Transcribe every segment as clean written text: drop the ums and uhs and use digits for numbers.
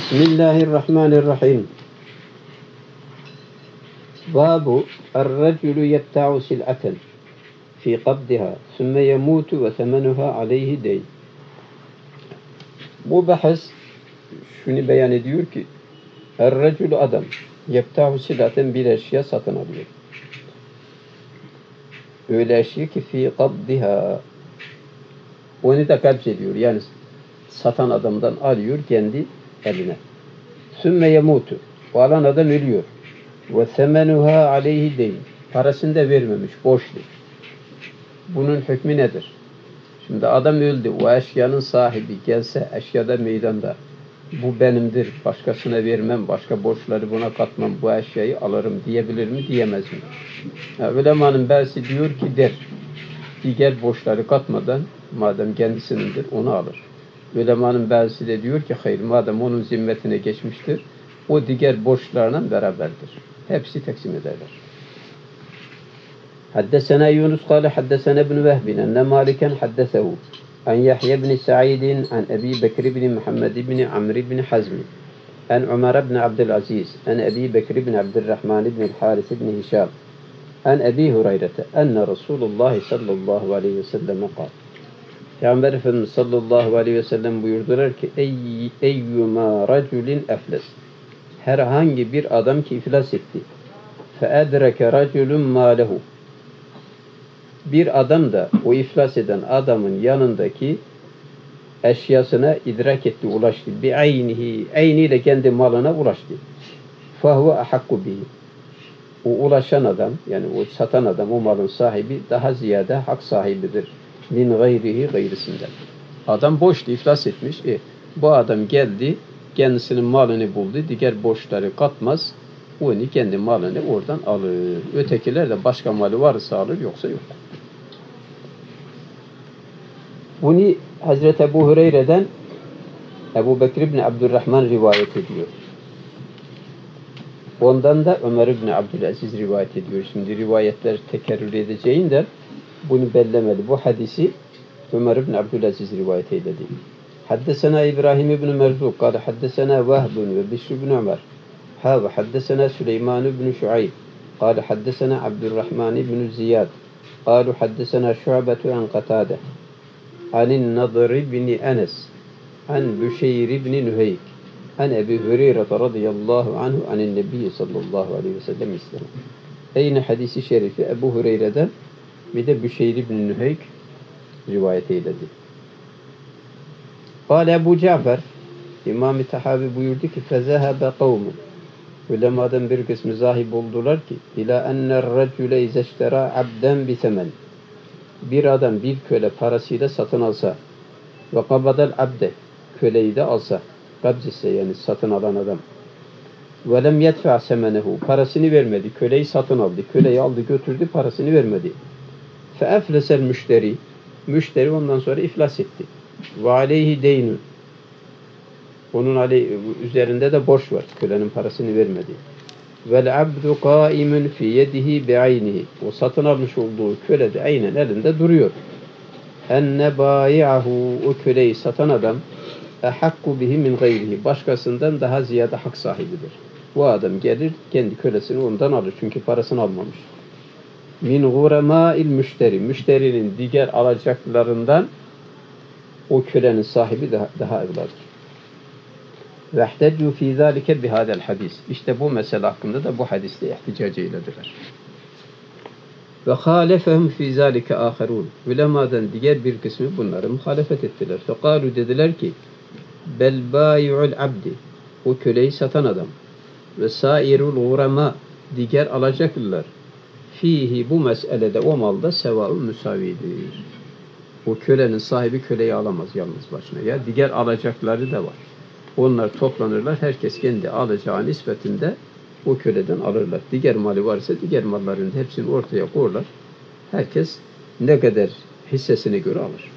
Bismillahirrahmanirrahim. Babu er-reculu yetta'u sil'aten fi qabdiha sümme yemutu ve temenuha aleyhi deyn. Bu bahis şunu beyan ediyor ki er-reculu adam yetta'u sil'aten bir eşya satın alıyor. Öyle eşya ki fi qabdiha onu da kabz ediyor. Yani satan adamdan alıyor kendi eline. Sümme yemutu. O alan adam ölüyor. Ve semenuha aleyhi deyn. Parasını da vermemiş. Borçlu. Bunun hükmü nedir? Şimdi adam öldü. O eşyanın sahibi gelse eşyada meydanda. Bu benimdir. Başkasına vermem. Başka borçları buna katmam. Bu eşyayı alırım diyebilir mi? Diyemez mi? Ulemanın bazısı diyor ki der. Diğer borçları katmadan madem kendisinindir onu alır. Ulemanın bazısı da diyor ki hayır madem onun zimmetine geçmiştir o diğer borçlarla beraberdir. Hepsi taksim ederler. Haddesena Yunus kâle haddesena ibn Vehbin enne Maliken haddesehu an Yahya ibn Sa'idin an Ebi Bekir ibn Muhammed ibn Amr ibn Hazmi an Ömer ibn Abdülaziz an Ebi Bekir ibn Abdurrahman ibn Haris ibn Hişam an Ebi Hureyre'te enne Resulullah sallallahu aleyhi ve sellem kâle Peygamber Efendimiz sallallahu aleyhi ve sellem buyurdular ki eyyuma raculin efles herhangi bir adam ki iflas etti feedreke raculun mâlehu bir adam da o iflas eden adamın yanındaki eşyasına idrak etti, ulaştı. Ayniyle kendi malına ulaştı. Fahuve ahakku bihi. O ulaşan adam, yani o satan adam, o malın sahibi daha ziyade hak sahibidir. Min gayrihi gayrisinden. Adam boştu, iflas etmiş. Bu adam geldi, kendisinin malını buldu, diğer borçları katmaz. Onu kendi malını oradan alır. Ötekiler de başka malı varsa alır, yoksa yok. Bunu Hazreti Ebu Hureyre'den Ebu Bekir ibn Abdurrahman rivayet ediyor. Ondan da Ömer ibn Abdülaziz rivayet ediyor. Şimdi rivayetler tekerrür edeceğinden bunu bellemeli. Bu hadisi Ömer ibn Abdülaziz rivayet eyledi. Haddesena İbrahim ibn Merzuk kâle haddesena Vehbun ve Bişr ibn Ömer ve haddesena Süleyman ibn Şuayb kâle haddesena Abdurrahman ibn Ziyad kâlu haddesena Şu'betu an Katâde anin Nadr ibn Enes an Büşeyr ibn Nüheyk an Ebi Hureyre radıyallahu anhu anin Nebi sallallahu aleyhi ve sellem İslam. Aynı hadisi şerifi Ebu Hureyre'den bir de Büşeyr ibn Nüheyk rivayet eyledi. Kâle Ebu Cafer İmam-ı Tahavi buyurdu ki fezehebe kavmun ulemadan bir kısmı zahib oldular ki ila enner recule izeştera abden bitemen bir adam bir köle parasıyla satın alsa ve kabadel abde köleyi de alsa kabz ise yani satın alan adam ve lem yedfa semenehu parasını vermedi köleyi satın aldı köleyi aldı götürdü parasını vermedi fe eflesel müşteri ondan sonra iflas etti ve aleyhi deynun onun üzerinde de borç var kölenin parasını vermedi vel abdu kaimun fi yedihi bi'aynihi o satın almış olduğu köle de aynen elinde duruyor enne bâi'ahu o köleyi satan adam ehakku bihi min gayrihi başkasından daha ziyade hak sahibidir. Bu adam gelir kendi kölesini ondan alır çünkü parasını almamış. Min guremâil müşterinin diğer alacaklarından o kölenin sahibi daha evladır. Vehteddu fî zâlike bihâdel hadis. İşte bu mesele hakkında da bu hadisle ihticac eylediler. Ve hâlefehum fî zâlike âherûn. Ulemadan diğer bir kısmı bunları muhalefet ettiler. Fekâlu dediler ki bel bâyi'ul abdi o köleyi satan adam ve sâirul guremâ diğer alacaklılar fihi bu meselede o malda sevâ'u müsavidir. O kölenin sahibi köleyi alamaz yalnız başına. Ya diğer alacakları da var. Onlar toplanırlar. Herkes kendi alacağı nispetinde o köleden alırlar. Diğer mali varsa diğer malların hepsini ortaya koyarlar. Herkes ne kadar hissesine göre alır.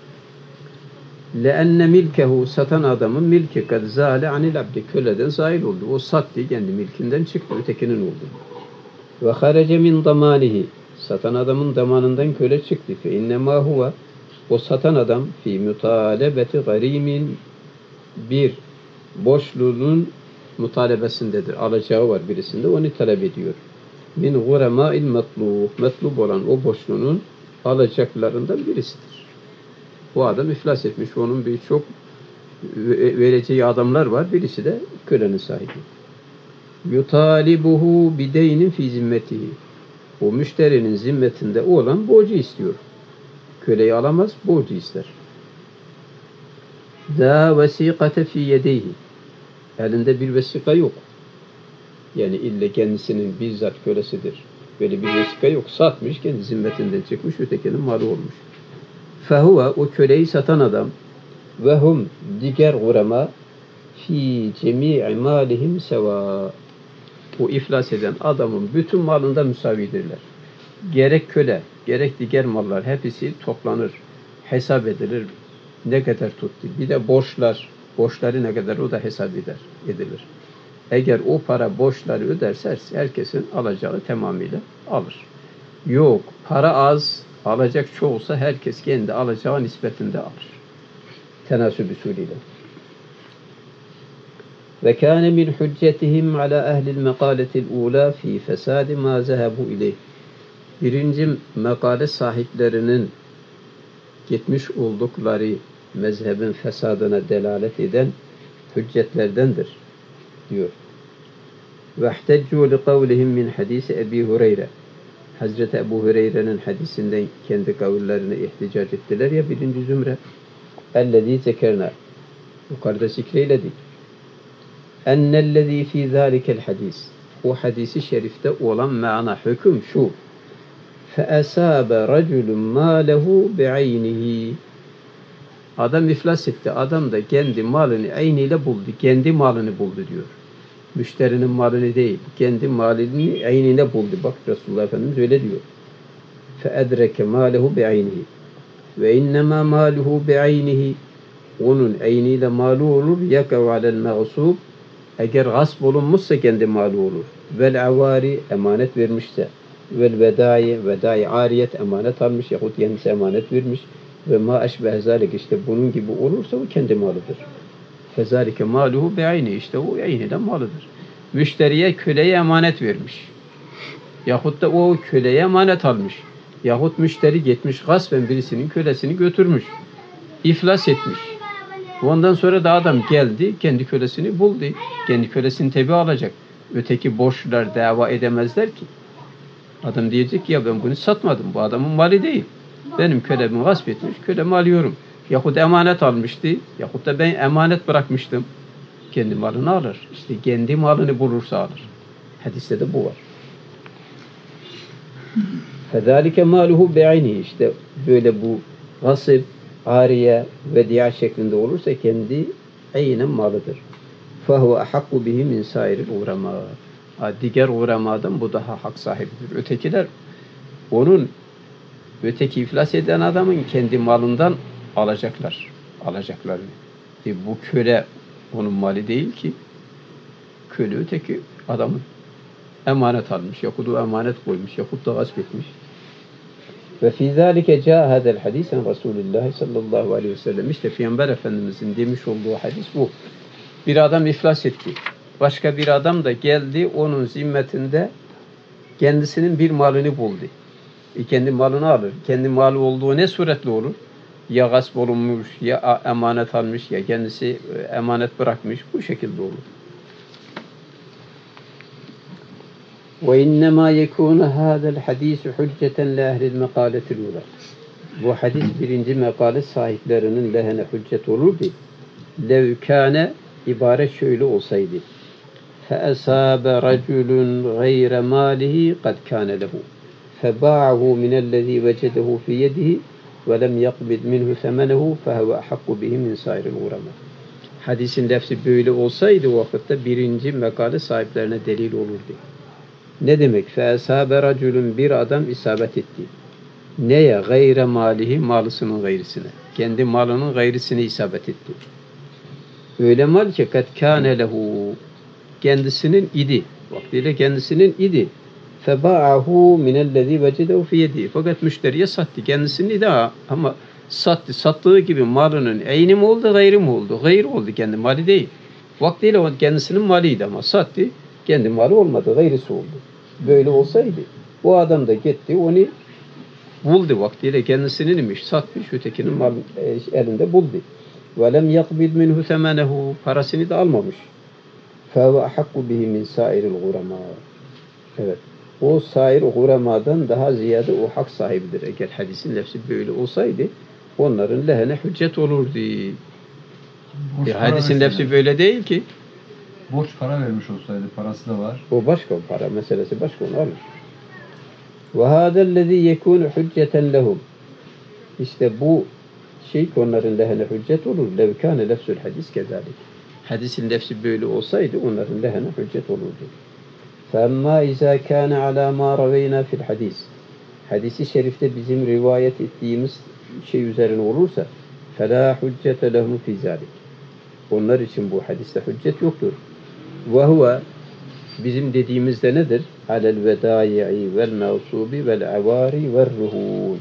لَاَنَّ milkehu satan adamın milki kad zâle anil abdi köleden zahil oldu. O sattı kendi milkinden çıktı. Ötekinin oldu. Ve harece min damanihi satan adamın damanından köle çıktı. Fe innemâ huve o satan adam fi mutalebeti garimin bir boşluğunun mutalebesindedir. Alacağı var birisinde, onu talep ediyor. Min guremâil metlûb. Metlûb olan o boşluğunun alacaklarından birisidir. Bu adam iflas etmiş. Onun birçok vereceği adamlar var. Birisi de kölenin sahibi. Yutalibuhu bideynin fi zimmetihi. O müşterinin zimmetinde olan borcu istiyor. Köleyi alamaz, borcu ister. Da vesikate fi yedeyhi. Elinde bir vesika yok. Yani ille kendisinin bizzat kölesidir. Böyle bir vesika yok. Satmış, kendi zimmetinden çıkmış, ötekinin malı olmuş. Fehuve, o köleyi satan adam, ve hum diğer gurema fi cemii malihim seva. O iflas eden adamın bütün malında müsavidirler. Gerek köle, gerek diğer mallar hepsi toplanır, hesap edilir. Ne kadar tuttu? Bir de borçları ne kadar o da hesap edilir. Eğer o para borçları öderse herkesin alacağı tamamıyla alır. Yok, para az, alacak çoğulsa herkes kendi alacağı nispetinde alır. Tenasüb usulüyle. Ve kâne min hüccetihim alâ ehlil mekâletil ûlâ fî fesâdi mâ zehebu ileyh. Birinci mekale sahiplerinin gitmiş oldukları mezhebin fesadına delalet eden hüccetlerdendir diyor. وَاحْتَجُّوا لِقَوْلِهِمْ مِنْ حَدِيثِ Ebi Hureyre. Hazreti Ebu Hureyre'nin hadisinden kendi kavullerine ihticac ettiler ya birinci zümre. اَلَّذ۪ي zekerna. Yukarıda zikreyledik. اَنَّ ف۪ي ذَٰلِكَ الْحَدِيثِ. O hadisi şerifte olan mana, hüküm şu. فَأَسَابَ رَجُلٌ مَالَهُ بِعَيْنِهِ. Adam iflas etti. Adam da kendi malını ayniyle buldu. Kendi malını buldu diyor. Müşterinin malını değil. Kendi malını ayniyle buldu. Bak Resulullah Efendimiz öyle diyor. فَاَدْرَكَ مَالَهُ بِعَيْنِهِ وَاِنَّمَا مَالُهُ بِعَيْنِهِ. Onun ayniyle malı olur. يَكَوْ عَلَى الْمَغْصُوبِ. Eğer gasp olunmuşsa kendi malı olur. Vel avari, emanet vermişse. Vel vedai ariyet, emanet almış yahut kendisi emanet vermiş. Ve ma eşbeh zalik, işte bunun gibi olursa o kendi malıdır. Fezalike maluhu be'ayni, işte o ayniyle malıdır. Müşteriye, köleye emanet vermiş. Yahut da o köleye emanet almış. Yahut müşteri gitmiş gaspen birisinin kölesini götürmüş. İflas etmiş. Ondan sonra da adam geldi, kendi kölesini buldu. Kendi kölesini tabi alacak. Öteki borçlular dava edemezler ki. Adam diyecek ki ya ben bunu satmadım. Bu adamın mali değil. Benim kölemi gasp etmiş, kölemi alıyorum. Yahut emanet almıştı, yahut da ben emanet bırakmıştım. Kendi malını alır. İşte kendi malını bulursa alır. Hadiste de bu var. فَذَٰلِكَ مَالُهُ بِعَيْنِهِ. İşte böyle bu gasp, ariye, vediya şeklinde olursa kendi aynen malıdır. فَهُوَ أَحَقُّ بِهِ مِنْ سَائِرِ الْعُرَمَا. Diğer uremadan bu daha hak sahibidir. Ötekiler onun, öteki iflas eden adamın kendi malından alacaklarını. Bu köle onun mali değil ki. Köle öteki adamın emanet almış, yahut o emanet koymuş, yahut da gasp etmiş. Ve fî zâlike câ hâzel hadîsen Resulullah sallallahu aleyhi ve sellem. İşte Peygamber Efendimizin demiş olduğu hadis bu. Bir adam iflas etti. Başka bir adam da geldi, onun zimmetinde kendisinin bir malını buldu. Kendi malını alır. Kendi malı olduğu ne suretle olur? Ya gasp olunmuş, ya emanet almış, ya kendisi emanet bırakmış. Bu şekilde olur. وَاِنَّمَا يَكُونَ هَذَا الْحَد۪يسُ حُجَّةً لَاَهْلِ الْمَقَالَةِ الْعُلَى. Bu hadis birinci mekale sahiplerinin lehine hüccet olurdu. لَوْ كَانَ ibaret şöyle olsaydı. فَأَسَابَ رَجُلٌ غَيْرَ مَالِهِ قَدْ كَانَ لَهُ فَبَاعَهُ مِنَ الَّذ۪ي وَجَدَهُ فِي يَدِهِ وَلَمْ يَقْبِدْ مِنْهُ ثَمَنَهُ فَهُوَ أَحَقُّ بِهِ مِنْ سَائِرِ الْعُلَمَاءِ. Hadisin lafzı böyle olsaydı o vakitte birinci mekale sahiplerine delil olurdu. Ne demek? فَأَسَابَ رَجُلٌ bir adam isabet etti. Neye? Gayre malihi, malısının gayrisine. Kendi malının gayrisine isabet etti. Öyle mal ki kad kâne lehu, kendisinin idi. Vaktiyle kendisinin idi. Febâ'ahu minellezî vecedehu fi yedihi. Fakat müşteriye sattı. Kendisinin idi ama sattı. Sattığı gibi malının eyni mi oldu, gayri mi oldu? Gayri oldu, kendi mali değil. Vaktiyle o kendisinin malıydı ama sattı. Kendi malı olmadı. Gayrısı oldu. Böyle olsaydı o adam da gitti onu buldu vaktiyle kendisinin imiş. Satmış ötekinin mal elinde buldu. Ve lem yakbil minhu semenehu. Parasını da almamış. Fâve ahakku bihi min sairil guremâ. Evet. O sair guremadan daha ziyade o hak sahibidir. Eğer hadisin lefzi böyle olsaydı onların lehine hüccet olurdu. Hadisin lefzi böyle değil ki. Borç para vermiş olsaydı, parası da var. O başka para meselesi, başka onu alır. Ve hâdellezî yekûnu hücceten lehum. İşte bu şey onların lehine hüccet olur. Lev kâne lefzül hadis kezâlik. Hadisin lefzi böyle olsaydı onların lehine hüccet olurdu. فَاَمَّا اِذَا كَانَ عَلَى مَا رَوَيْنَا فِي الْحَدِيثِ. Hadis-i şerifte bizim rivayet ettiğimiz şey üzerine olursa فَلَا حُجَّةَ لَهُمْ فِي ذَلِكِ. Onlar için bu hadiste hüccet yoktur. وَهُوَ bizim dediğimizde nedir? عَلَى الْوَدَائِعِ وَالْمَوْصُوبِ وَالْعَوَارِ وَالرُّهُونِ.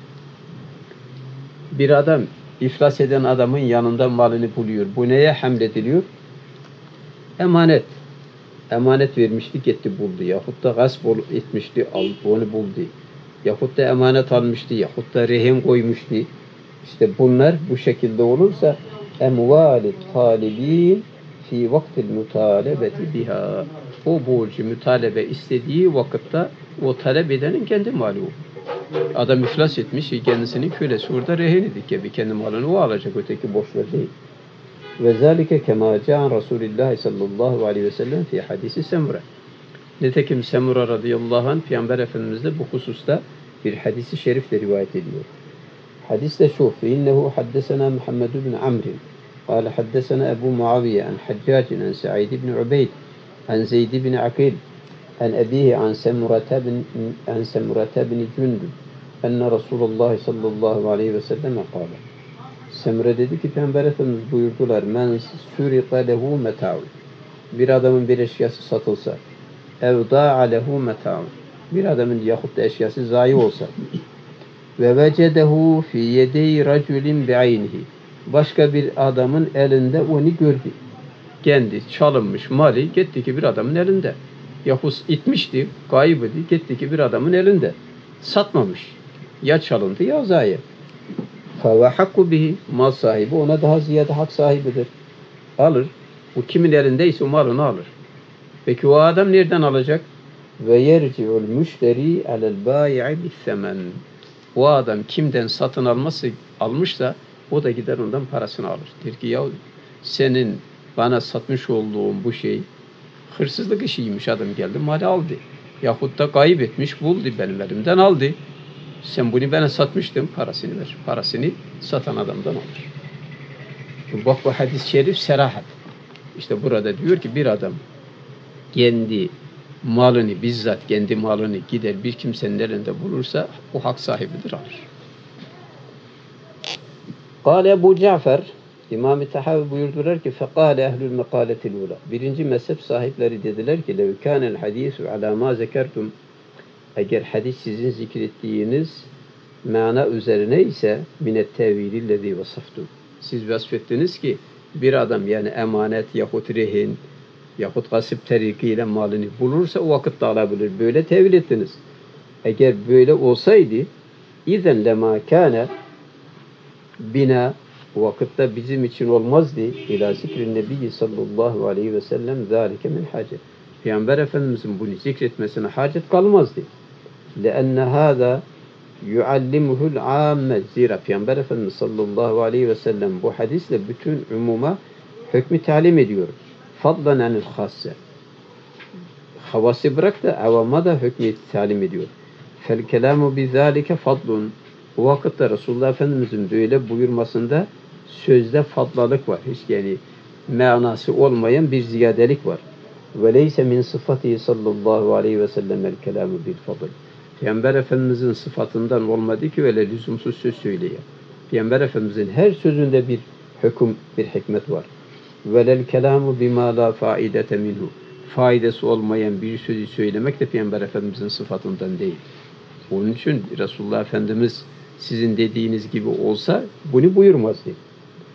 Bir adam, iflas eden adamın yanında malını buluyor. Bu neye hamlediliyor? Emanet. Emanet vermişti, gitti buldu. Yahut da gasp etmişti, onu buldu. Yahut da emanet almıştı, yahut da rehin koymuştu. İşte bunlar bu şekilde olursa emvâli talibîn fi vaktil mutalebeti biha. O borcu mutalebe istediği vakitte o talep edenin kendi mali o. Adam iflas etmiş, kendisinin kölesi orada rehin edik gibi kendi malını o alacak, öteki borçlar değil. Ve zâlike kemâ câ'an Rasûlillâhi sallallahu aleyhi ve sellem fi hadisi Semure. Nitekim Semure radıyallahu anh Peygamber Efendimiz'de bu hususta bir hadisi şerifle rivayet ediyor. Hadis de şu: "İnnehu haddesena Muhammed ibn Amr. Kâle haddesena Ebu Muaviye an Haccâc an Sa'id ibn Ubeyd an Zeyd ibn Akil an ebihi an Semure ibn Cundub enne Resulullah sallallahu aleyhi ve sellem kâle." Semre dedi ki Peygamber Efendimiz buyurdular: "Men suriqa lehu meta'un." Bir adamın bir eşyası satılsa, ev da'a lehu meta'un. Bir adamın yahut da eşyası zayi olsa, ve vecedehu fi yedey raculin bi'aynihi. Başka bir adamın elinde onu gördü. Kendi çalınmış mali gitti ki bir adamın elinde. Yahut itmişti, kaybıydı, gitti ki bir adamın elinde. Satmamış. Ya çalındı ya zayi. فَوَ حَقُّ bihi. Mal sahibi ona daha ziyade hak sahibidir. Alır. Bu kimin elindeyse o malını alır. Peki o adam nereden alacak? Ve yerci'ul müşteri alel bâi'i bis-semen. O adam kimden satın almışsa o da gider ondan parasını alır. Der ki ya senin bana satmış olduğun bu şey hırsızlık işiymiş, adam geldi mali aldı. Yahut da kaybetmiş buldu benim elimden aldı. Sen bunu bana satmıştın, parasını ver. Parasını satan adamdan alır. Bak bu hadis-i şerif serahat. İşte burada diyor ki bir adam kendi malını, bizzat kendi malını gider bir kimsenin elinde bulursa o hak sahibidir, alır. Kâle Ebu Cafer, İmam-ı Tahavi buyurdular ki فَقَالَ اَهْلُ الْمَقَالَةِ الْعُولَى. Birinci mezhep sahipleri dediler ki لَوْ كَانَ الْحَد۪يسُ عَلَى مَا زَكَرْتُمْ. Eğer hadis sizin zikrettiğiniz mana üzerine ise minet tevilillezî vasaftum. Siz vasfettiniz ki bir adam yani emanet yahut rehin yahut gasip terikiyle malını bulursa o vakitte alabilir. Böyle tevil ettiniz. Eğer böyle olsaydı izen lema kâne bina o vakitte bizim için olmazdı. İlâ zikrin nebiyyi sallallahu aleyhi ve sellem zâlike min hacet. Peygamber Efendimizin bunu zikretmesine hacet kalmazdı. لأن هذا يعلمه العامة. Zira Peygamber Efendimiz sallallahu aleyhi ve sellem bu hadisle bütün umuma hükmü talim ediyor. Fadlan anil hasse. Havası bırak da avama da hükmü talim ediyor. Fel kelamu bizalike fadlun. Bu vakitte Resulullah Efendimizin böyle buyurmasında sözde fadlalık var. Hiç yani manası olmayan bir ziyadelik var. Ve leyse min sıfatihi sallallahu aleyhi ve sellem el kelamu bil fadl. Peygamber Efendimizin sıfatından olmadı ki öyle lüzumsuz söz söyleye. Peygamber Efendimizin her sözünde bir hüküm, bir hikmet var. Velel kelamu bima la faidete minhu. Faydası olmayan bir sözü söylemek de Peygamber Efendimizin sıfatından değil. Onun için Resulullah Efendimiz sizin dediğiniz gibi olsa bunu buyurmazdı.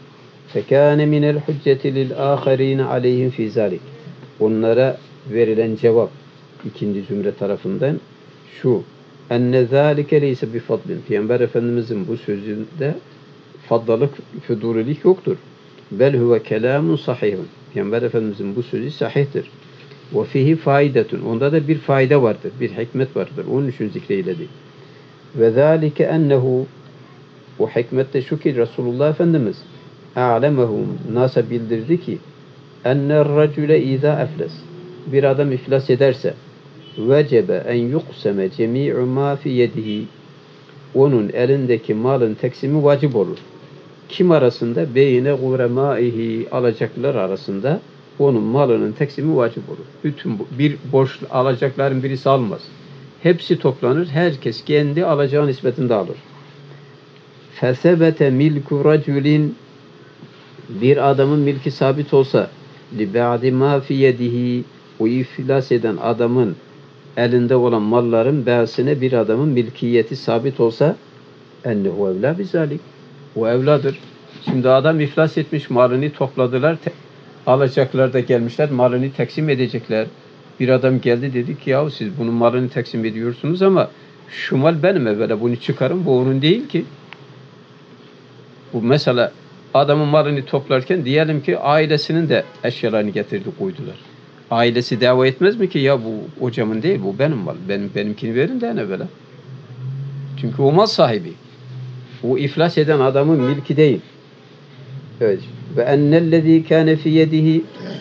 Fekâne minel hücceti lil âkharîne aleyhim fî zâlik. Onlara verilen cevap ikinci zümre tarafından şu: enne zâlike leyse bi fadlin. Peygamber Efendimizin bu sözünde faddalık, füdulilik yoktur. Bel huve kelâmun sahihun. Peygamber Efendimizin bu sözü sahihtir. Ve fihi faidetun. Onda da bir fayda vardır, bir hikmet vardır. Onun için zikreyledi. Ve zâlike ennehu, o hikmet de şu ki Resulullah Efendimiz a'lemehum, nasa bildirdi ki enner racule izâ efles, bir adam iflas ederse vecebe en yuqseme cemi'u ma fi yedihi, onun elindeki malın teksimi vacip olur. Kim arasında? Beyne guremaihi, alacaklar arasında onun malının teksimi vacip olur. Bütün bir borç alacakların birisi almaz. Hepsi toplanır. Herkes kendi alacağı nispetinde alır. Fesebete milku raculin, bir adamın milki sabit olsa li ba'di ma fi yedihi, o iflas eden adamın elinde olan malların ba'sine bir adamın milkiyeti sabit olsa ennehu evlâ bizalik, o evladır. Şimdi adam iflas etmiş, malını topladılar, alacaklar da gelmişler, malını teksim edecekler. Bir adam geldi, dedi ki yahu siz bunun malını teksim ediyorsunuz ama şu mal benim, evvela bunu çıkarın, bu onun değil ki. Bu mesela adamın malını toplarken diyelim ki ailesinin de eşyalarını getirdi koydular. Ailesi dava etmez mi ki ya bu hocamın değil, bu benim mal, benimkini verin de evvela. Çünkü o mal sahibi. O iflas eden adamın milki değil. Evet. Ve ennellezî kâne fî yedihi,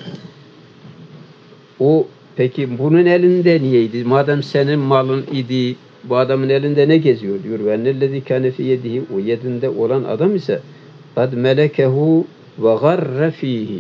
o peki bunun elinde niyeydi? Madem senin malın idi, bu adamın elinde ne geziyor diyor. Ve ennellezî kâne fî yedihi, o yedinde olan adam ise kad melekehu ve garre fîhi,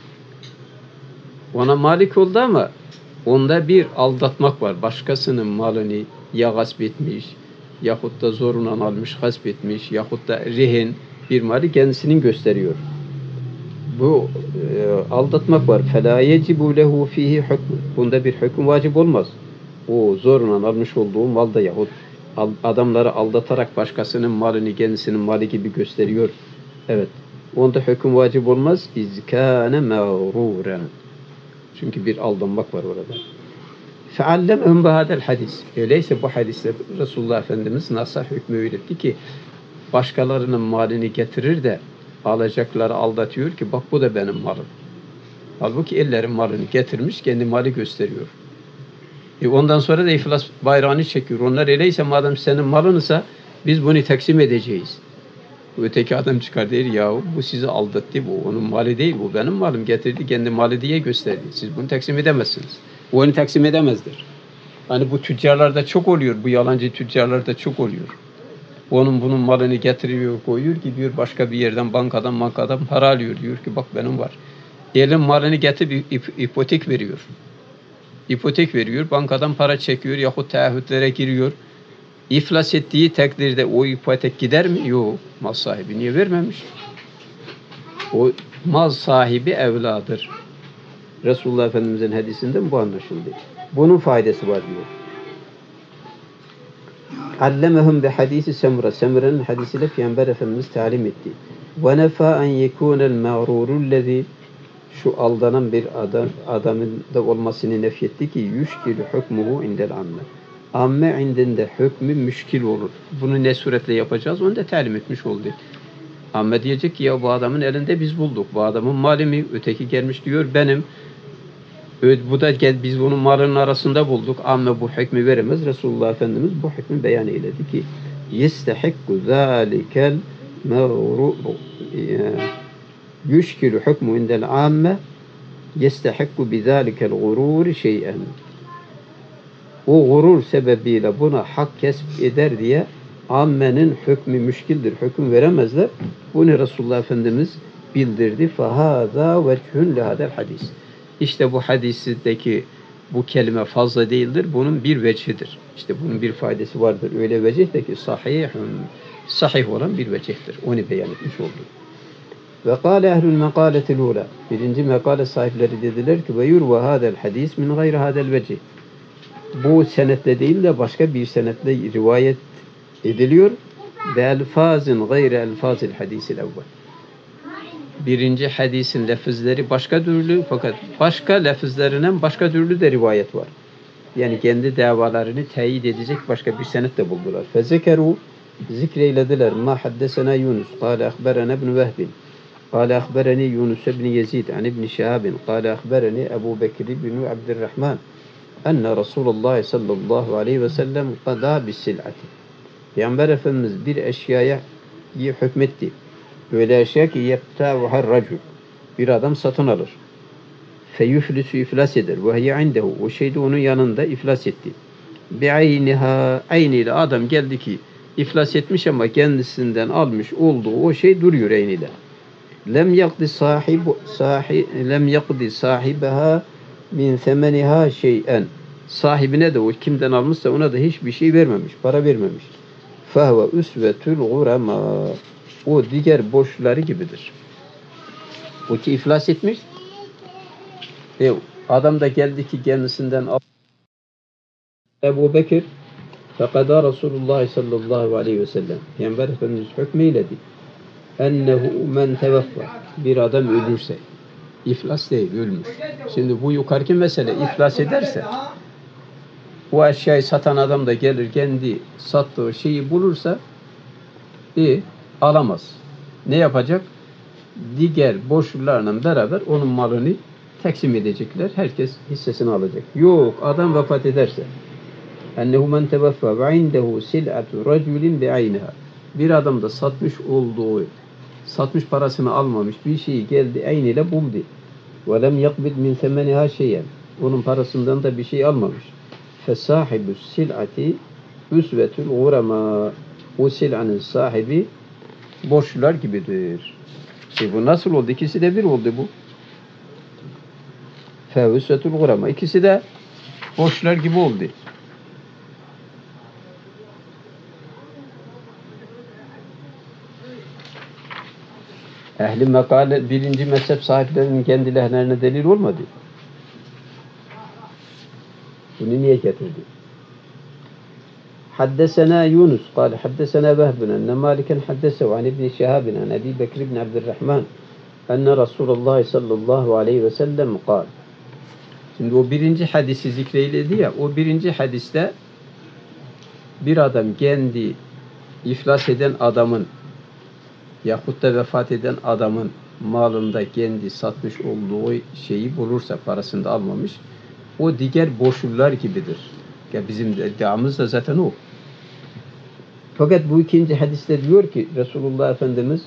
ona malik oldu ama onda bir aldatmak var. Başkasının malını ya gasp etmiş, yahut da zorundan almış, gasp etmiş, yahut da rehin bir mali kendisinin gösteriyor. Bu aldatmak var. فَلَا يَجِبُ لَهُ ف۪يهِ حُكْمٌ. Bunda bir hüküm vacip olmaz. O zorundan almış olduğu malda yahut adamları aldatarak başkasının malını kendisinin mali gibi gösteriyor. Evet. Onda hüküm vacip olmaz. اِذْكَانَ مَغْرُورًا. Çünkü bir aldanmak var orada. فَعَلَّمْهُمْ بَهَذَا الْحَدِيثِ. Öyleyse bu hadisle Resulullah Efendimiz nasıl hükmü öğretti ki başkalarının malını getirir de alacakları aldatıyor ki bak bu da benim malım. Halbuki ellerin malını getirmiş, kendi mali gösteriyor. Ondan sonra da iflas bayrağını çekiyor. Onlar öyleyse madem senin malınsa biz bunu taksim edeceğiz. Öteki adam çıkar der yahu bu sizi aldattı, bu onun mali değil, bu benim malım, getirdi kendi mali diye gösterdi. Siz bunu taksim edemezsiniz. O onu taksim edemezdir. Hani bu tüccarlarda çok oluyor, bu yalancı tüccarlarda çok oluyor. Bunun malını getiriyor, koyuyor, gidiyor başka bir yerden bankadan para alıyor. Diyor ki bak benim var. Elin malını getirip ipotek veriyor. İpotek veriyor, bankadan para çekiyor yahut taahhütlere giriyor. İflas ettiği takdirde o ipotek gider mi? Yok. Mal sahibi niye vermemiş? O mal sahibi evladır. Resulullah Efendimiz'in hadisinden bu anlaşıldı. Bunun faydası var diyor. Allemehum bi hadisi Semra. Semra'nın hadisiyle Peygamber Efendimiz talim etti. Ve nefa en yekunel mağrurullezî, şu aldanan bir adamın da olmasını nefyetti ki yüşkilü hükmuhu indel amme. Amme indinde hükmü müşkil olur. Bunu ne suretle yapacağız? Onu da talim etmiş oldu. Amme diyecek ki ya bu adamın elinde biz bulduk. Bu adamın mali mi? Öteki gelmiş diyor benim. Bu da gel biz bunun malının arasında bulduk. Amme bu hükmü veremez. Resulullah Efendimiz bu hükmü beyan eyledi ki yestehikku zâlikel mağrur yüşkilü hükmü indel amme yestehikku bizâlikel gurûri şey'en. O gurur sebebiyle buna hak kesp eder diye ammenin hükmü müşkildir. Hüküm veremezler. Bunu Resulullah Efendimiz bildirdi. فَهَذَا وَجْهٌ لَهَذَا الْحَدِيثِ. İşte bu hadisteki bu kelime fazla değildir. Bunun bir vecihidir. İşte bunun bir faydası vardır. Öyle vecih de ki sahih olan bir vecihtir. Onu beyan etmiş oldu. Ve kâle ehlül mekâletil ûlâ. Birinci mekâle sahipleri dediler ki ve yurva hâzel hadis min gayri hâzel vecih. Bu senetle değil de başka bir senetle rivayet ediliyor. Ve elfazın gayri elfazil hadisil evvel. birinci hadisin lafızları başka türlü fakat başka lafızlarının başka türlü de rivayet var. Yani kendi davalarını teyit edecek başka bir senet de buldular. Fezekeru zikreylediler. Ma haddesena Yunus. Kale akberena ibn Vehbin. Kale akbereni Yunus ibn Yezid an ibn Şahabin. Kale akbereni Ebu Bekir ibn Abdurrahman. Enne Resulullah sallallahu aleyhi ve sellem qada bis sil'ati. Peygamber Efendimiz bir eşyaya hükmetti. Böyle eşya ki yebta'uhar racul. Bir adam satın alır. Feyüflüsü iflas eder. Ve hiye indehu. O şey de onun yanında iflas etti. Bi'ayniha. Ayniyle adam geldi ki iflas etmiş ama kendisinden almış olduğu o şey duruyor ayniyle. Lem yakdi sahibaha min semeniha şey'en. Sahibine de o kimden almışsa ona da hiçbir şey vermemiş. Para vermemiş. Fehve üsvetül gurema. O diğer borçları gibidir. O ki iflas etmiş. Adam da geldi ki kendisinden al. Ebu Bekir fekada Resulullah sallallahu aleyhi ve sellem. Peygamber Efendimiz hükmeyledi. Ennehu men teveffa. Bir adam ölürse. İflas değil, ölmüş. Şimdi bu yukarıki mesele iflas ederse o eşyayı satan adam da gelir kendi sattığı şeyi bulursa alamaz. Ne yapacak? Diğer borçlularla beraber onun malını teksim edecekler. Herkes hissesini alacak. Yok, adam vefat ederse ennehu men teveffa ve indehu sil'atu raculin bi'ayniha. Bir adam da satmış parasını almamış bir şeyi geldi ayniyle buldu. Ve lem yakbid min semeniha şeyen. Onun parasından da bir şey almamış. Fesahibü sil'ati üsvetül gurema. O sil'anın sahibi borçlular gibidir. Bu nasıl oldu? İkisi de bir oldu bu. Fevüsvetül gurema. İkisi de borçlular gibi oldu. Ehli mekale birinci mezhep sahiplerinin kendilerine delil olmadı. Bunu niye getirdi? Haddesena Yunus قال حدثنا وهب أن مالكا حدثه عن ابن شهاب عن أبي بكر بن عبد الرحمن أن رسول الله صلى الله عليه وسلم قال. Şimdi o birinci hadisi zikreyledi ya, o birinci hadiste bir adam kendi iflas eden adamın yahut da vefat eden adamın malında kendi satmış olduğu şeyi bulursa parasını da almamış, o diğer borçlular gibidir. Ya bizim iddiamız da zaten o. Fakat bu ikinci hadiste diyor ki Resulullah Efendimiz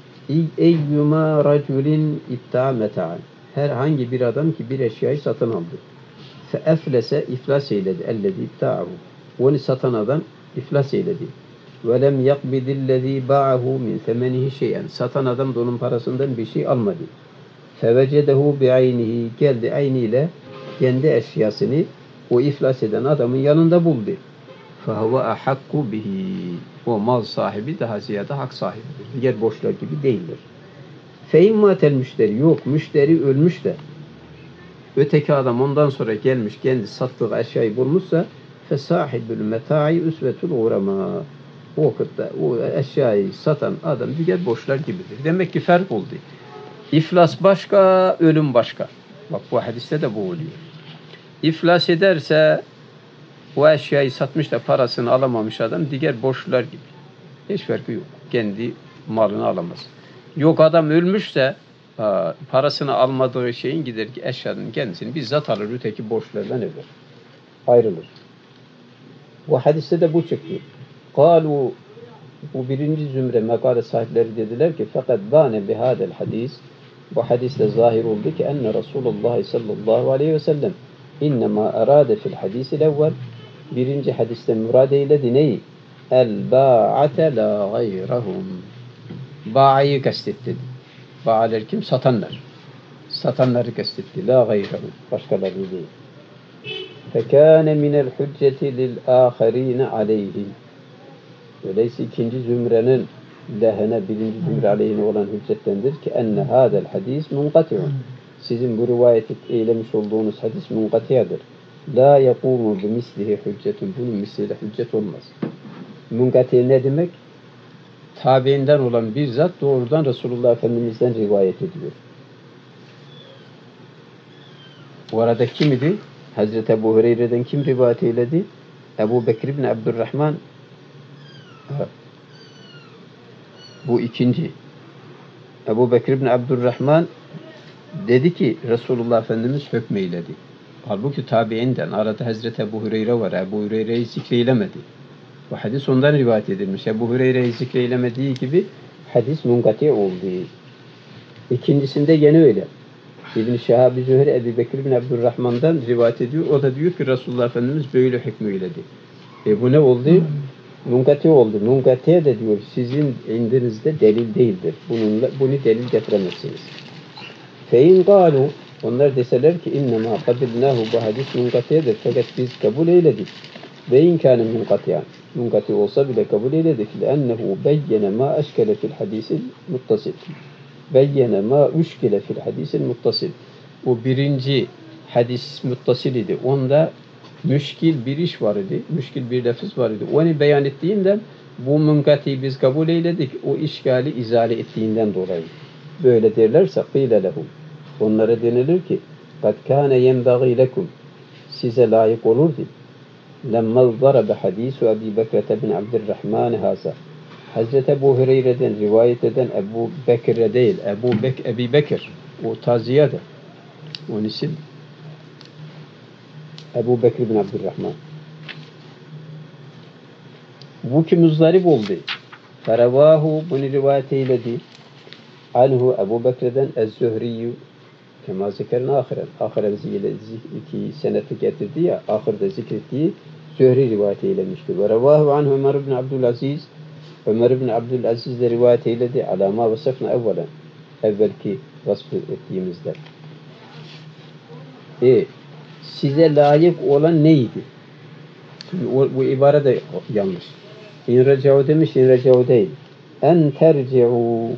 eyyuma raculin itta'a meta'an. Herhangi bir adam ki bir eşyayı satın aldı. Fe eflese iflas eyledi. Ellezî itta'ahu. Onu satan adam iflas eyledi. Ve lem yakbidillezî ba'ahu min semenihi şeyen. Satan adam da onun parasından bir şey almadı. Fevecedehu bi'aynihi. Geldi ayniyle kendi eşyasını o iflas eden adamın yanında buldu. فَهُوَ أَحَقُّ بِهِ. O mal sahibi daha ziyade hak sahibidir. Diğer borçlar gibi değildir. فَاِمَّاتَ müşteri. Yok, müşteri ölmüş de öteki adam ondan sonra gelmiş kendi sattığı eşyayı bulmuşsa فَسَاحِبُ الْمَتَاعِ اُسْوَةُ الْغُرَمَا. O vakitte o eşyayı satan adam diğer borçlar gibidir. Demek ki fark oldu. İflas başka, ölüm başka. Bak bu hadiste de bu oluyor. İflas ederse o eşyayı satmış da parasını alamamış adam diğer borçlular gibi. Hiç farkı yok. Kendi malını alamaz. Yok adam ölmüşse parasını almadığı şeyin gider ki eşyanın kendisini bizzat alır. Öteki borçlardan eder. Ayrılır. Bu hadiste de bu çıktı. Kalu, bu birinci zümre mekale sahipleri dediler ki fakat bâne bihâdel hadis. Bu hadiste zahir oldu ki enne Resulullah sallallahu aleyhi ve sellem İnnemâ erâde fil hadisil evvel. Birinci hadiste murad eyledi neyi? El-bâ'ate lâ gayrahum. Bâ'ayı kastetti. Bâ'aler kim? Satanlar. Satanları kastetti. Lâ gayrahum. Başkaları değil. Fekâne minel hücceti lil âkharîne aleyhim. Öyleyse ikinci zümrenin lehine birinci zümre aleyhine olan hüccettendir ki enne hâdel hadis munkati'un. Sizin bu rivayet eylemiş olduğunuz hadis munkatiyadır. La yakumu bimislihi hüccetun. Bunun misliyle hüccet olmaz. Munkati ne demek? tabiinden olan bir zat doğrudan Resulullah Efendimiz'den rivayet ediyor. Bu arada kim idi? Hazreti Ebu Hureyre'den kim rivayet eyledi? Ebu Bekir bin Abdurrahman. Bu ikinci. Ebu Bekir bin Abdurrahman dedi ki Resulullah Efendimiz hükmeyledi. Halbuki tabiinden arada Hazreti Ebu Hureyre var. Ebu Hureyre'yi zikreylemedi. Bu hadis ondan rivayet edilmiş. Ebu Hureyre'yi zikreylemediği gibi hadis munkati oldu. İkincisinde yine öyle. İbn-i Şehab-ı Zühri Ebu Bekir bin Abdurrahman'dan rivayet ediyor. O da diyor ki Resulullah Efendimiz böyle hükmeyledi. Bu ne oldu? Munkati oldu. Munkati de diyor sizin indinizde delil değildir. Bunu delil getiremezsiniz. Fein galu onlar deseler ki innema kabilnahu bu hadis munkatiyedir. Fakat biz kabul eyledik. Ve inkâne munkatiyan. Munkati olsa bile kabul eyledik. Lennehu beyyene ma eşkele fil hadisil muttasil. Beyyene ma üşkile fil hadisil muttasil. Bu birinci hadis muttasil idi. Onda müşkil bir iş var idi. Müşkil bir lafız var idi. Onu beyan ettiğinden bu munkatiyi biz kabul eyledik. O işgali izale ettiğinden dolayı. Böyle derlerse kıyle lehum. Onlara denilir ki قَدْ كَانَ يَنْبَغِي لَكُمْ size layık olurdu. لَمَّا ضَرَبَ حَد۪يسُ اَب۪ي بَكْرَةَ بِنْ عَبْدِ الرَّحْمَانِ هَذَا Hazreti Ebu Hureyre'den rivayet eden Ebu Bekir'e değil, Ebu Bekir, o taziyedir. Onun isim Ebu Bekir bin Abdurrahman. Bu ki muzdarip oldu. Feravahu bunu rivayet eyledi. Anhu Ebu Bekir'den Ez-Zühriyyü kema zikrine ahiren. Ahiren iki seneti getirdi ya, ahirde zikrettiği Zühri rivayet eylemiştir. Ve revahu anhu Ömer bin Abdülaziz Ömer bin Abdülaziz de rivayet eyledi. Alama vasıfna evvelen. Evvelki vasf ettiğimizde. Size layık olan neydi? Şimdi bu ibare de yanlış. İn reca'u demiş, in reca'u değil. En terci'u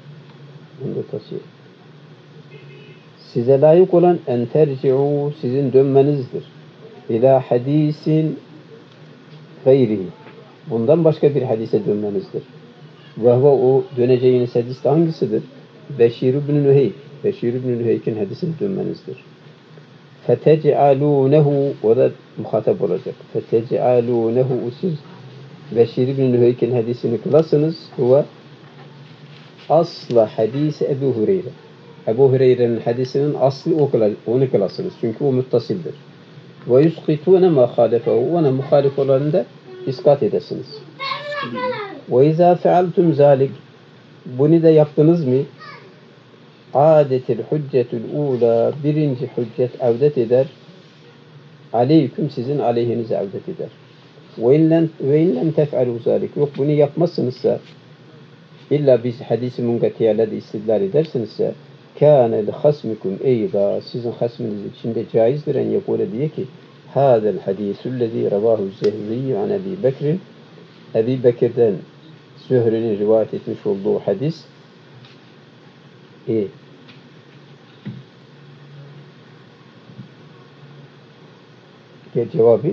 size layık olan en terci'u sizin dönmenizdir. İlâ hadisin gayrihi. Bundan başka bir hadise dönmenizdir. Ve o döneceğiniz hadis de hangisidir? Beşir ibn Nüheyk. Beşir ibn Nüheyk'in hadisine dönmenizdir. Fetec'alûnehu o da muhatap olacak. Fetec'alûnehu siz Beşir ibn Nüheyk'in hadisini kılasınız. Ve asla hadisi Ebu Hureyre. Ebu Hureyre'nin hadisinin aslı onu kılasınız. Çünkü o muttasildir. Ve yusqitûne mâ khâlefehu. Ona muhalif olanı da iskat edesiniz. Ve izâ fealtum zâlik. Bunu da yaptınız mı? Âdetil hüccetül ûlâ. Birinci hüccet avdet eder. Aleyküm sizin aleyhinize avdet eder. Ve in lem tef'alû zâlik. Yok bunu yapmazsınızsa illa biz hadis-i munkatiyelerde istidlal edersinizse kâne lihasmikum eyda sizin hasminiz içinde caizdir en yekûle diye ki hâzel hadîsüllezî revâhu zehriyyü an Ebi Bekir'in Ebi Bekir'den Zühri'nin rivayet etmiş olduğu hadis cevabı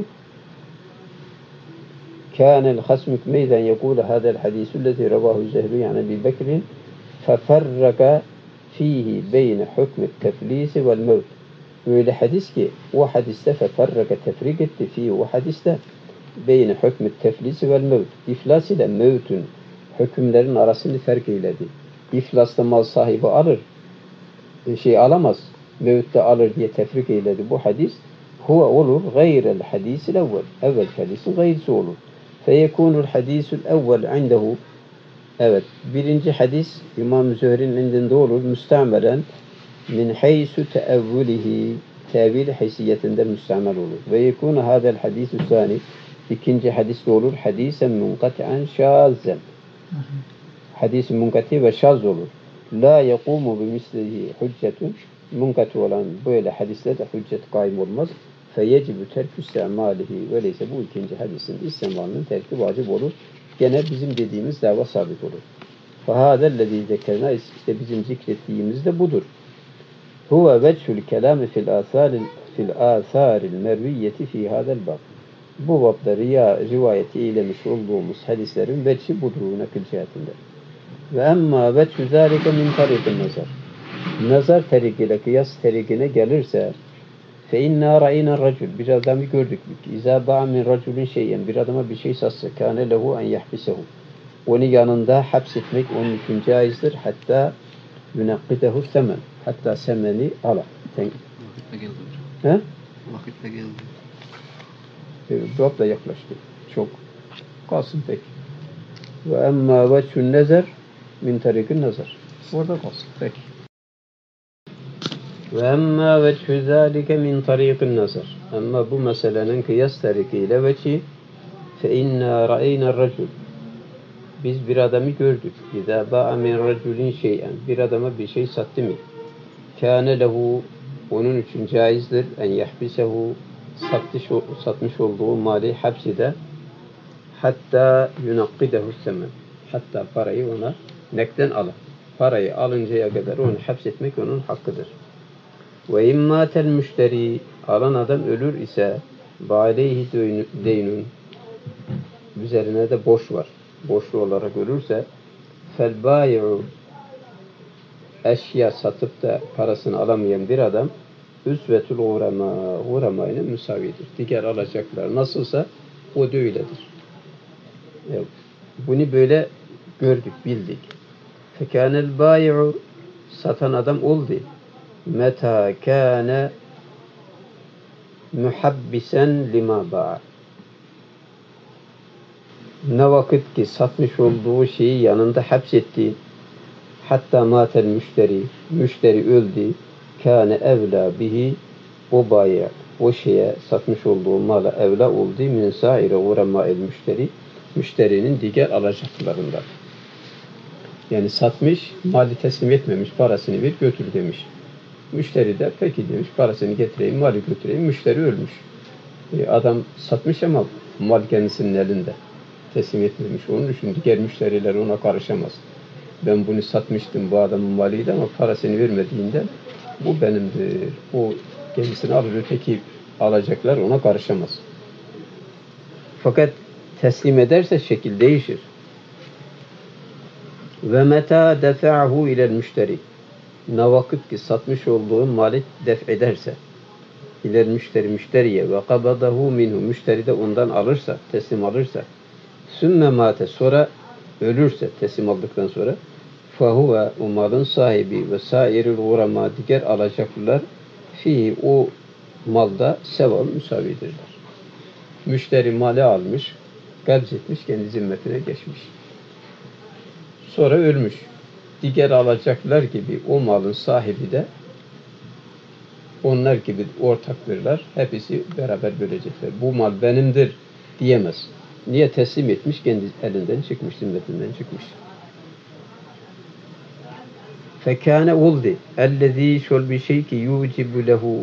كان الخصم ميزا يقول هذا الحديث الذي رواه الزهري عن أبي بكر ففرق فيه بين حكم التفليس والموت. Öyle hadis ki o hadiste feferraka tefrik etti fi o hadiste beyne hükmü teflisi vel mevt. İflas ile mevtün hükümlerin arasını fark eyledi. İflasla mal sahibi alır, alamaz. Mevtte alır diye tefrik eyledi. Bu hadis huve olur gayrel hadisil evvel. Evvel hadisin gayrisi olur. Feyekunul hadisul evvel indehu. Evet, birinci hadis İmam Zühri'nin indinde olur. Müstamelen min haysu teevvülihi tevil haysiyetinde müstamel olur. Ve yekunu hadel hadisü sani ikinci hadis de olur. Hadisen munkati'an şazen. Hadis-i munkati ve şaz olur. La yekumu bimislihi hüccetun. Munkati olan böyle hadislerde hüccet kaim olmaz. Feyecibü terkü istemalihi. Öyleyse bu ikinci hadisin istemalının terki vacip olur. Gene bizim dediğimiz dava sabit olur. Fehâdellezî zekerna işte bizim zikrettiğimiz de budur. Huve vechül kelâmi fil âthâril merviyyeti fî hâdel bab. Bu babda rivayeti eylemiş olduğumuz hadislerin vecih budur nakil cihetinde. Ve emma vechü zâlike min tariqin nazar. Nazar tarikiyle kıyas tarikine gelirse fe inna ra'ina racul, bir adamı gördük. İzâ ba'a min raculin şeyen, bir adama bir şey satsa kâne lehu en yahbisehu. Onu yanında hapsetmek onun için caizdir. Hatta yunakkidehu semen. Hatta semeni ala. Vakitte geldi hocam. He? Vakitte geldi. Cevap da yaklaştı. Çok. Kalsın pek. Ve emma vechün nezer min tarikin nazar. Orada kalsın. Peki. Ve emma vechü zâlike min tarikin nazar. Ama bu meselenin kıyas tarikiyle veçi fe inna ra'eyna racul. Biz bir adamı gördük. İzâ ba'a min raculin şey'en. Bir adama bir şey sattı mı? Kâne lehu, onun için caizdir en yahbisehu, satmış olduğu mali hapside hatta yunakkidehu semen. Hatta parayı ona nekden alır. Parayı alıncaya kadar onu hapsetmek onun hakkıdır. Ve immâtel müşteri, alan adam ölür ise bâleyhi deynun, üzerine de borç var. Borçlu olarak ölürse fel bâyi'u, eşya satıp da parasını alamayan bir adam üsvetül uğrama ile müsavidir. Diğer alacaklar nasılsa o da öyledir. Evet. Bunu böyle gördük, bildik. Fekânel bâyi'u, satan adam oldu. Meta kâne muhabbisen lima ba'a. Ne vakit ki satmış olduğu şeyi yanında hapsetti. Hatta matel müşteri öldü. Kâne evlâ bihi, o bayi o şeye satmış olduğu mala evlâ oldu. Min sâire uğramâ müşterinin diğer alacaklarından. Yani satmış, mali teslim etmemiş, parasını ver götür demiş. Müşteri de peki demiş, parasını getireyim, mali götüreyim. Müşteri ölmüş. Adam satmış ama mal kendisinin elinde. Teslim etmemiş. Onun için diğer müşteriler ona karışamaz. Ben bunu satmıştım, bu adamın maliydi ama parasını vermediğinden bu benimdir. O kendisini alır, öteki alacaklar ona karışamaz. Fakat teslim ederse şekil değişir. Ve meta defa'hu ilel müşteri. Ne vakit ki satmış olduğu mali def ederse ilel müşteriye ve kabadahu minhu, müşteri de ondan alırsa, teslim alırsa, sümme mate, sonra ölürse teslim aldıktan sonra fehuve, o malın sahibi ve sairil uğrama, diğer alacaklılar fi, o malda seval müsavidirler. Müşteri mali almış, kabz etmiş, kendi zimmetine geçmiş. Sonra ölmüş. Diğer alacaklar gibi o malın sahibi de onlar gibi ortaktırlar. Hepsi beraber bölecekler. Bu mal benimdir diyemez. Niye? Teslim etmiş, kendi elinden çıkmış, zimmetinden çıkmış. Fekâne oldu. Ellezî, şol bir şey ki yucibu lehu,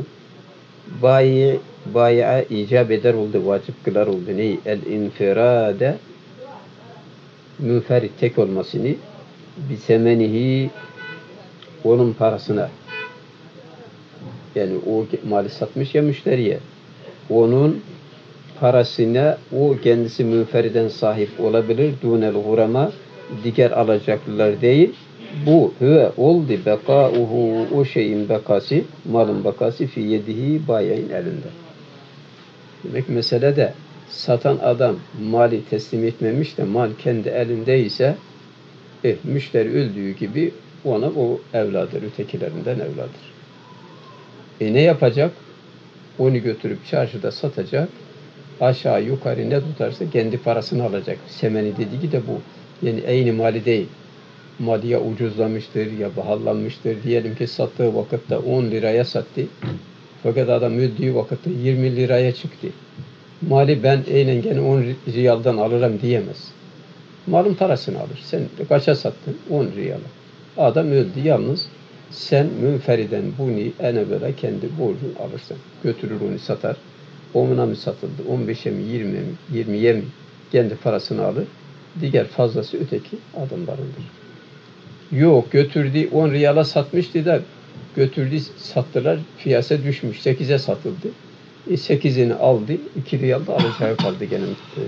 bayi'a icab eder oldu, vacip kılar oldu. Ney? El-infirâde, münferit, tek olmasını, bisemenihi, onun parasına. Yani o mali satmış ya müşteriye. Onun parasına o kendisi münferiden sahip olabilir. Dûnel gurama, diğer alacaklılar değil. Bu hüve oldu bekâuhu, o şeyin bekası, malın bekası fi yedihi, bayi'in elinde. Demek mesele de satan adam mali teslim etmemiş de mal kendi elindeyse müşteri öldüğü gibi ona o evladır, ötekilerinden evladır. Ne yapacak? Onu götürüp çarşıda satacak. Aşağı yukarı ne tutarsa kendi parasını alacak. Semeni dediği de bu. Yani aynı mali değil. Mali ya ucuzlamıştır ya pahalanmıştır. Diyelim ki sattığı vakitte 10 liraya sattı. Fakat adam öldüğü vakitte 20 liraya çıktı. Mali ben aynen gene 10 riyaldan alırım diyemez. Malın parasını alır. Sen kaça sattın? 10 riyala. Adam öldü yalnız. Sen münferiden bunu en evvela kendi borcunu alırsın. Götürür onu satar. 10'una mı satıldı? 15'e mi? 20'ye mi? Kendi parasını alır. Diğer fazlası öteki adamlarındır. Yok, götürdü 10 riyala satmıştı da götürdü sattılar. Piyasa düşmüş. 8'e satıldı. 8'ini aldı, 2 riyal da alacağı kaldı gene.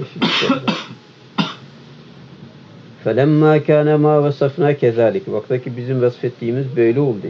فَلَمَّا كَانَ مَا وَصَفْنَا كَذَٰلِكِ Vaktaki bizim vasfettiğimiz böyle oldu.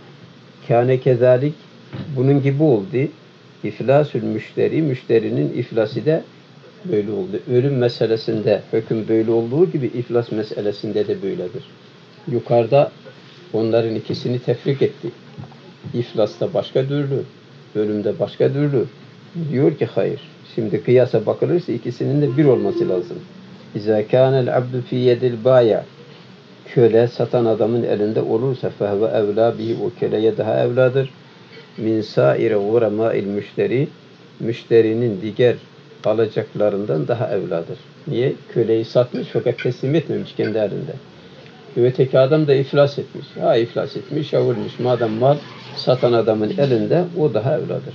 Kâne kezalik bunun gibi oldu. İflasül müşteri, müşterinin iflası da böyle oldu. Ölüm meselesinde hüküm böyle olduğu gibi iflas meselesinde de böyledir. Yukarıda onların ikisini tefrik etti. İflasta başka türlü, ölümde başka türlü. Diyor ki hayır. Şimdi kıyasa bakılırsa ikisinin de bir olması lazım. İzâ kânel abdu fî yedil bâya köle satan adamın elinde olursa fehve evlâ bihi o köleye daha evladır. Min sâire uğramâil müşteri müşterinin diğer alacaklarından daha evladır. Niye? Köleyi satmış fakat teslim etmemiş kendi elinde. Öteki adam da iflas etmiş. Ha iflas etmiş, yavurmuş. Madem mal satan adamın elinde o daha evladır.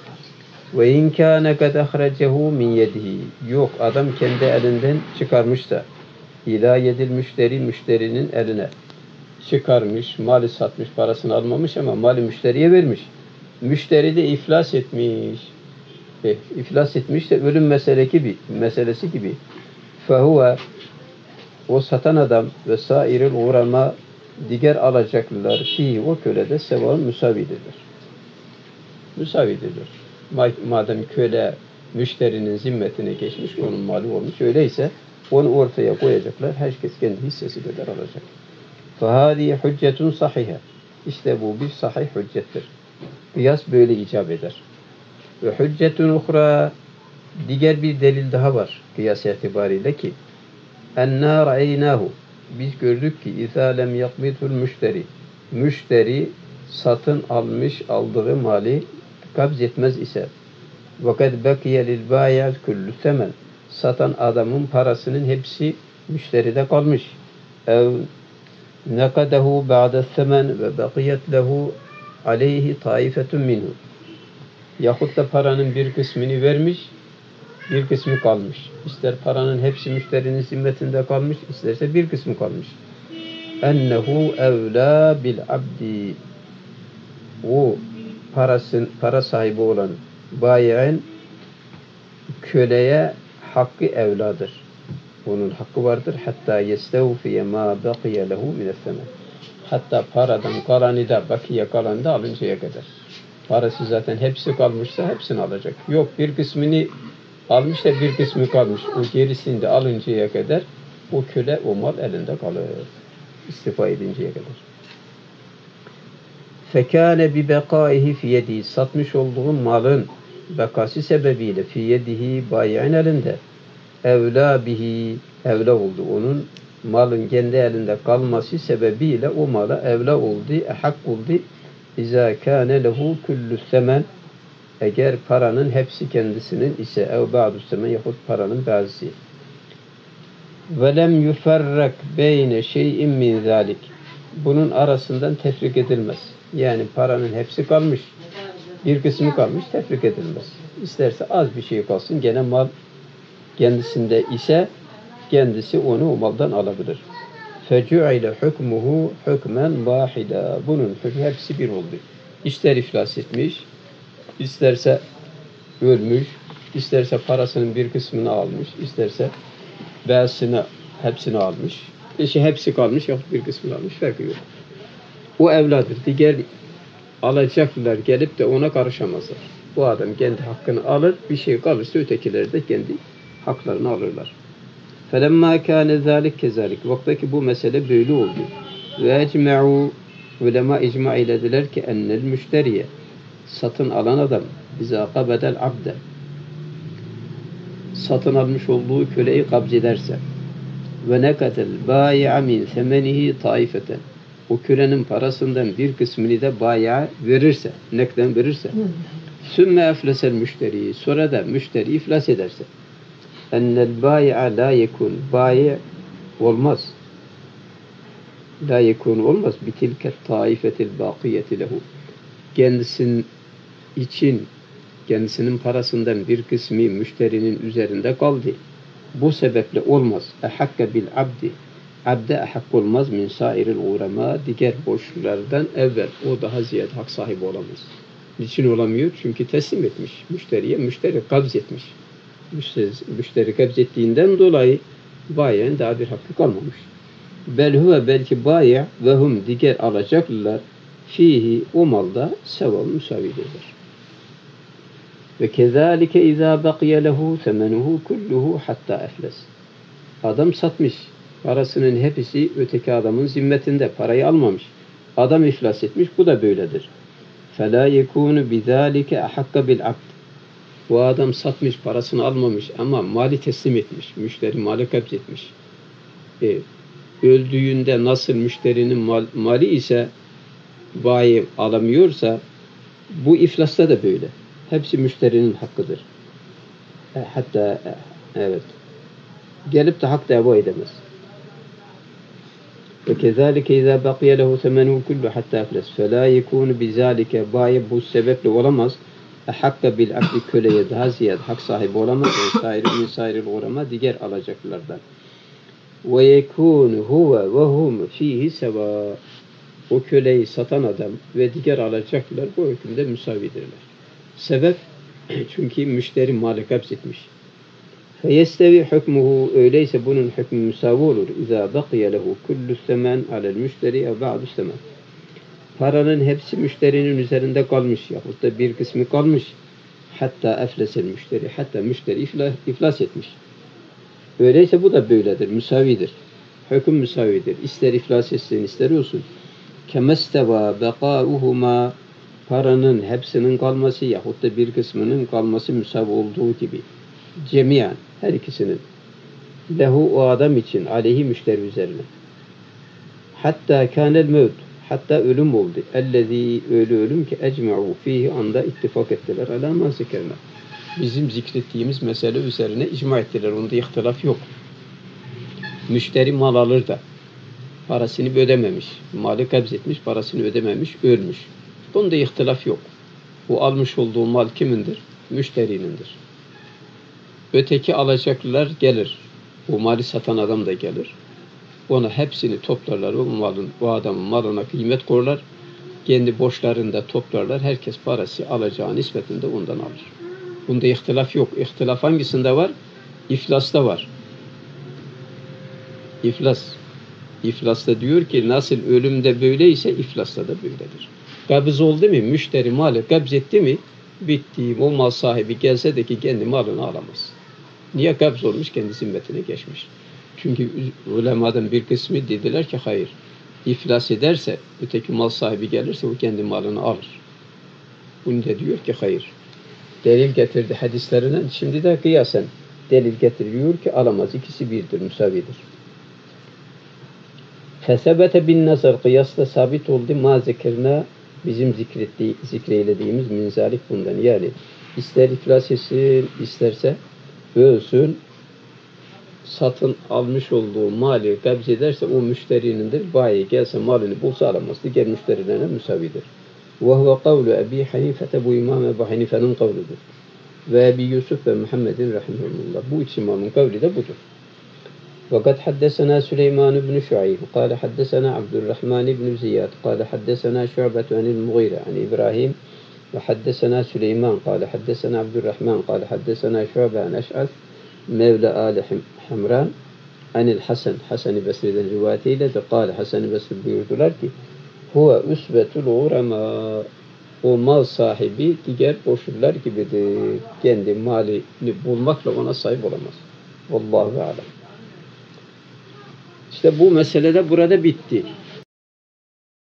Ve in kâne kad ahracehu min yedihi. Yok adam kendi elinden çıkarmış da İlâ yedil müşteri müşterinin eline çıkarmış, mali satmış, parasını almamış ama mali müşteriye vermiş. Müşteri de iflas etmiş. İflas etmiş de ölüm meselesi gibi. Fehuve o satan adam ve sairil uğrama diğer alacaklılar fi o kölede sevan müsavidirler. Müsavidirler. Madem köle müşterinin zimmetine geçmiş, onun mali olmuş, öyleyse onu ortaya koyacaklar. Herkes kendi hissesi kadar alacak. فَهَذِي hüccetun sahihe. İşte bu bir sahih hüccettir. Kıyas böyle icap eder. Ve hüccetun uhra diğer bir delil daha var kıyas itibariyle ki اَنَّا رَأَيْنَاهُ biz gördük ki اِذَا لَمْ يَقْبِدْهُ müşteri müşteri satın almış aldığı mali kabz etmez ise وَقَدْ بَقِيَ لِلْبَايَ كُلُّ ثَمَنٍ satan adamın parasının hepsi müşteride kalmış. Ev nekadehu ba'de semen ve bakiyet lehu aleyhi taifetun minhu. Yahut da paranın bir kısmını vermiş, bir kısmı kalmış. İster paranın hepsi müşterinin zimmetinde kalmış, isterse bir kısmı kalmış. Ennehu evlâ bil abdi. O para sahibi olan bayi'in köleye hakkı evladır. Onun hakkı vardır. Hatta yestevfiye ma bakiye lehu mine's-semen. Hatta paradan kalanı da bakiye kalanı da alıncaya kadar. Parası zaten hepsi kalmışsa hepsini alacak. Yok bir kısmını almış da bir kısmı kalmış. O gerisini de alıncaya kadar o köle o mal elinde kalır. İstifa edinceye kadar. Fekâne bi bekâihi fi yedihi. Satmış olduğu malın bekası sebebiyle fi yedihi bayi'in elinde evlâ bihi evlâ oldu. Onun malın kendi elinde kalması sebebiyle o mala evlâ oldu, hak oldu. İzâ kâne lehu küllü semen eğer paranın hepsi kendisinin ise ev ba'du semen yahut paranın bazısı. Ve lem yuferrak beyne şey'in min zâlik. Bunun arasından tefrik edilmez. Yani paranın hepsi kalmış. Bir kısmı kalmış, tefrik edilmez. İsterse az bir şey kalsın, gene mal kendisinde ise kendisi onu o maldan alabilir. فَجُعِلَ حُكْمُهُ حُكْمًا وَاحِدًا. Bunun hükmü hepsi bir oldu. İster iflas etmiş, isterse ölmüş, isterse parasının bir kısmını almış, isterse bazısını hepsini almış. Hepsi kalmış, yahut bir kısmını almış, farkı yok. O evladır. Diğer alacaklar gelip de ona karışamazlar. Bu adam kendi hakkını alır, bir şey kalırsa ötekileri de kendi haklarını alırlar. فَلَمَّا كَانَ ذَٰلِكَ كَذَٰلِكَ Vaktaki bu mesele böyle oldu. وَاَجْمَعُوا Ulema icma eylediler ki ennel müşteriye satın alan adam اِذَا قَبَدَ الْعَبْدَ satın almış olduğu köleyi kabz ederse وَنَكَتَ الْبَايِعَ مِنْ ثَمَنِهِ طَائِفَةً o kölenin parasından bir kısmını da bayi'a verirse, nekden verirse sümme eflesel müşteri sonra da müşteri iflas ederse ennel bayi'a la yekun bayi' olmaz la yekun olmaz bitilket taifetil bakiyeti lehu kendisinin için kendisinin parasından bir kısmı müşterinin üzerinde kaldı. Bu sebeple olmaz. Ehakka bil abdi abde hak olmaz min sairil uğrama diğer borçlulardan evvel o daha ziyade hak sahibi olamaz. Niçin olamıyor? Çünkü teslim etmiş müşteriye. Müşteri kabz etmiş. Müşteri kabz ettiğinden dolayı bayiyen daha bir hakkı kalmamış. Bel huve belki bayi ve hum diğer alacaklılar fihi o malda seval müsavidirler. Ve kezalike izâ bakiye lehu semenuhu kulluhu hatta efles. Adam satmış. Parasının hepsi öteki adamın zimmetinde. Parayı almamış. Adam iflas etmiş. Bu da böyledir. فَلَا يَكُونُ بِذَٰلِكَ اَحَقَّ بِالْعَقْدِ. Bu adam satmış, parasını almamış ama mali teslim etmiş. Müşteri mali kabz etmiş. Öldüğünde nasıl müşterinin mali ise bayi alamıyorsa bu iflasta da böyle. Hepsi müşterinin hakkıdır. Hatta evet. Gelip de hak dava edemez. وَكَذَٰلِكَ اِذَا بَقِيَ لَهُ ثَمَنُهُ كُلُّ حَتَّى اَفْلَسْ فَلَا يَكُونُ بِذَٰلِكَ bayi bu sebeple olamaz. Hakka bil akli köleye daha ziyade hak sahibi olamaz. Sairil urama diğer alacaklardan. Ve yekûn huve ve hum fihi seva. O köleyi satan adam ve diğer alacaklar bu hükümde müsavidirler. Sebep çünkü müşteri malı kabz etmiş. Feyestevi hükmuhu öyleyse bunun hükmü müsavi olur. İzâ bakiye lehu kullu semen alel müşteri ev ba'du semen. Paranın hepsi müşterinin üzerinde kalmış yahut da bir kısmı kalmış. Hatta eflesel müşteri. Hatta müşteri iflas etmiş. Öyleyse bu da böyledir. Müsavidir. Hüküm müsavidir. İster iflas etsin ister olsun. Kemesteva bekâuhuma paranın hepsinin kalması yahut da bir kısmının kalması müsavi olduğu gibi. Cemiyen her ikisinin. Lehu o adam için aleyhi müşteri üzerine. Hatta kânel mevt. Hatta ölüm oldu. Ellezî öyle ölüm ki ecme'u fihi anda ittifak ettiler. Alâ mâ zikerna. Bizim zikrettiğimiz mesele üzerine icma ettiler. Onda ihtilaf yok. Müşteri mal alır da parasını ödememiş. Malı kabz etmiş, parasını ödememiş, ölmüş. Bunda ihtilaf yok. Bu almış olduğu mal kimindir? Müşterinindir. Öteki alacaklılar gelir. Bu mali satan adam da gelir. Ona hepsini toplarlar. O adamın malına kıymet korlar. Kendi borçlarını da toplarlar. Herkes parası alacağı nispetinde ondan alır. Bunda ihtilaf yok. İhtilaf hangisinde var? İflasta var. İflas. İflasta diyor ki nasıl ölümde böyleyse iflasta da böyledir. Kabız oldu mu? Müşteri malı kabz etti mi? Bitti. O mal sahibi gelse de ki kendi malını alamaz. Niye kabz olmuş? Kendi zimmetine geçmiş. Çünkü ulemadan bir kısmı dediler ki hayır. İflas ederse, öteki mal sahibi gelirse o kendi malını alır. Bunu da diyor ki hayır. Delil getirdi hadislerinden. Şimdi de kıyasen delil getiriyor ki alamaz. İkisi birdir, müsavidir. Fesebete bin nazar kıyasla sabit oldu ma zikirna bizim zikreylediğimiz minzalik bundan. Yani ister iflas etsin, isterse ölsün, satın almış olduğu mali kabz ederse o müşterinindir. Bayi gelse malını bulsa alamaz. Diğer müşterilerine müsavidir. Ve huve kavlu Ebi Hanifete bu İmam Ebu Hanife'nin kavludur. Ve Ebi Yusuf ve Muhammedin rahimahullah. Bu üç imamın kavli de budur. وقد حدثنا سليمان بن شعيب قال حدثنا عبد الرحمن بن زياد قال حدثنا شعبة عن المغيرة عن إبراهيم وحدثنا سليمان قال حدثنا عبد الرحمن قال حدثنا شعبة عن أشعث مولى آل حمران عن الحسن حسن Basri'den rivayetiyle de قال Hasan-ı Basri buyurdular ki huve üsbetul urama o mal sahibi diğer boşurlar gibidir. Kendi malini bulmakla ona sahip olamaz. Vallahu alem. İşte bu mesele de burada bitti.